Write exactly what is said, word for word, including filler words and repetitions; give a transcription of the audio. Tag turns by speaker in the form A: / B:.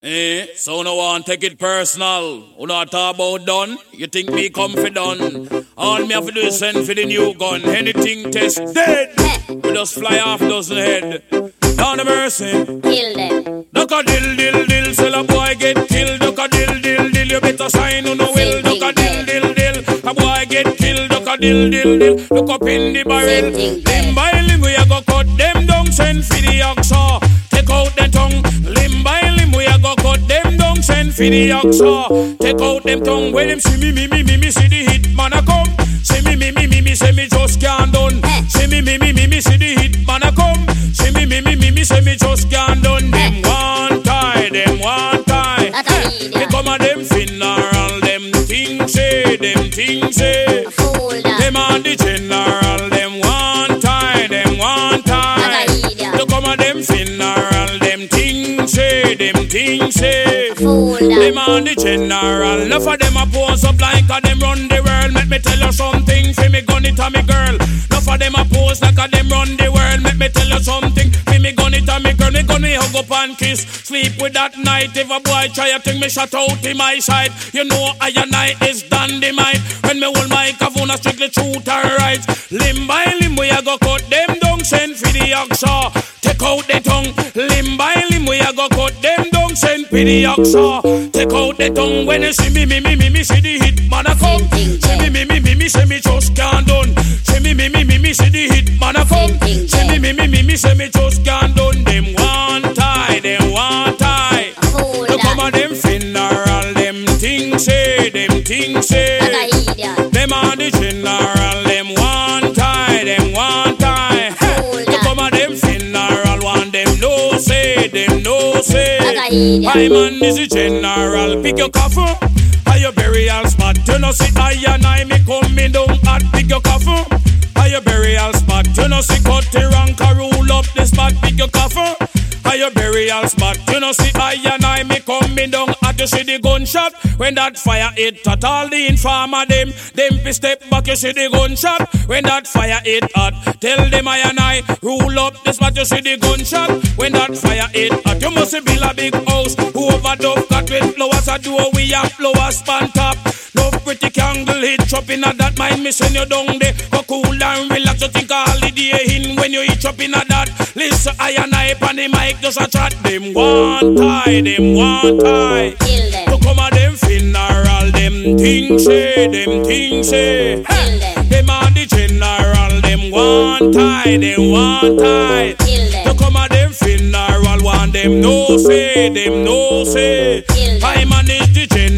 A: Eh, so no one take it personal. Who not talk about done? You think me come for done? All me have to do is send for the new gun. Anything test dead. We just fly off dozen head. Down the mercy.
B: Kill them.
A: Duck a dill dill dill. Sell a boy get killed. Duck a dill dill dill. You better sign on no will. Duck a dill dill dill. A boy get killed. Duck a dill dill dill. Look up in the barrel. Limb by limb we a go cut them down. Send for the oxa. Take out the tongue. Limb by limb we a go cut them down. Send for the oxa. Take out them tongue. When them see me me me me me see the hit man a come. See me me me me me say me just can't done. See me me me me me see the hit man a come. See me me me me me say me just can't done. Them one tie, them one tie. They come a them funeral, them things say, them things say. Them on the general, them one tie, them one tie. They come a them funeral, them things say, them things say. Them on the general, enough of them a pose up like a them run the world. Let me tell you something, fi me gun it a me girl. Enough of them a pose like a them run the world. Let me tell you something, fi me gun it a me girl. Me gun me hug up and kiss, sleep with that night. If a boy try a thing, me shut out in my side. You know I and I is dynamite. When me hold my cavuna strictly truth and right. Limb by limb we a go cut them down. Send for the oxa. Take out the tongue. Limb by limb we a go cut them down. Send for the oxa. Take out the tongue. When you see me, me, me, me, me, see the hit man a come. See me, me, me, me, me, say me just can't done. See me, me, me, me, me, see the hit man a come. See me, me, me, me, me, say me just can't done. Them one tie, them one tie. You come on them funeral, them things say, them things say. Them on the general, them one tie, them one tie. You come on them funeral, one them no say, them no say. I man is the general, pick your coffin. Are your burial spot? You know see I and I me coming down at pick your coffin. Are your burial spot? You know see cut the rank and rule up the spot, pick your coffin. Are your burial spot? You know see I and I me coming down at you see the gunshot. When that fire hit at all the informer them, them fi step back you see the gunshot. When that fire hit at, tell them I and I rule up the spot you see the gunshot. When that fire hit at, you must build a big house. Whoever dove cut with flowers a door we have flowers span top. Love pretty candle hit chop in a that mind me send you down there. Go cool and relax you think a holiday in when you hit up in a that. Listen I and I on the mic just a chat. Them one tie, them one tie. To come a them funeral, them things say, them things say. Hey. Them on the general, them one tie, them one tie. To come a them funeral, one them no say, them no say. I manage the general.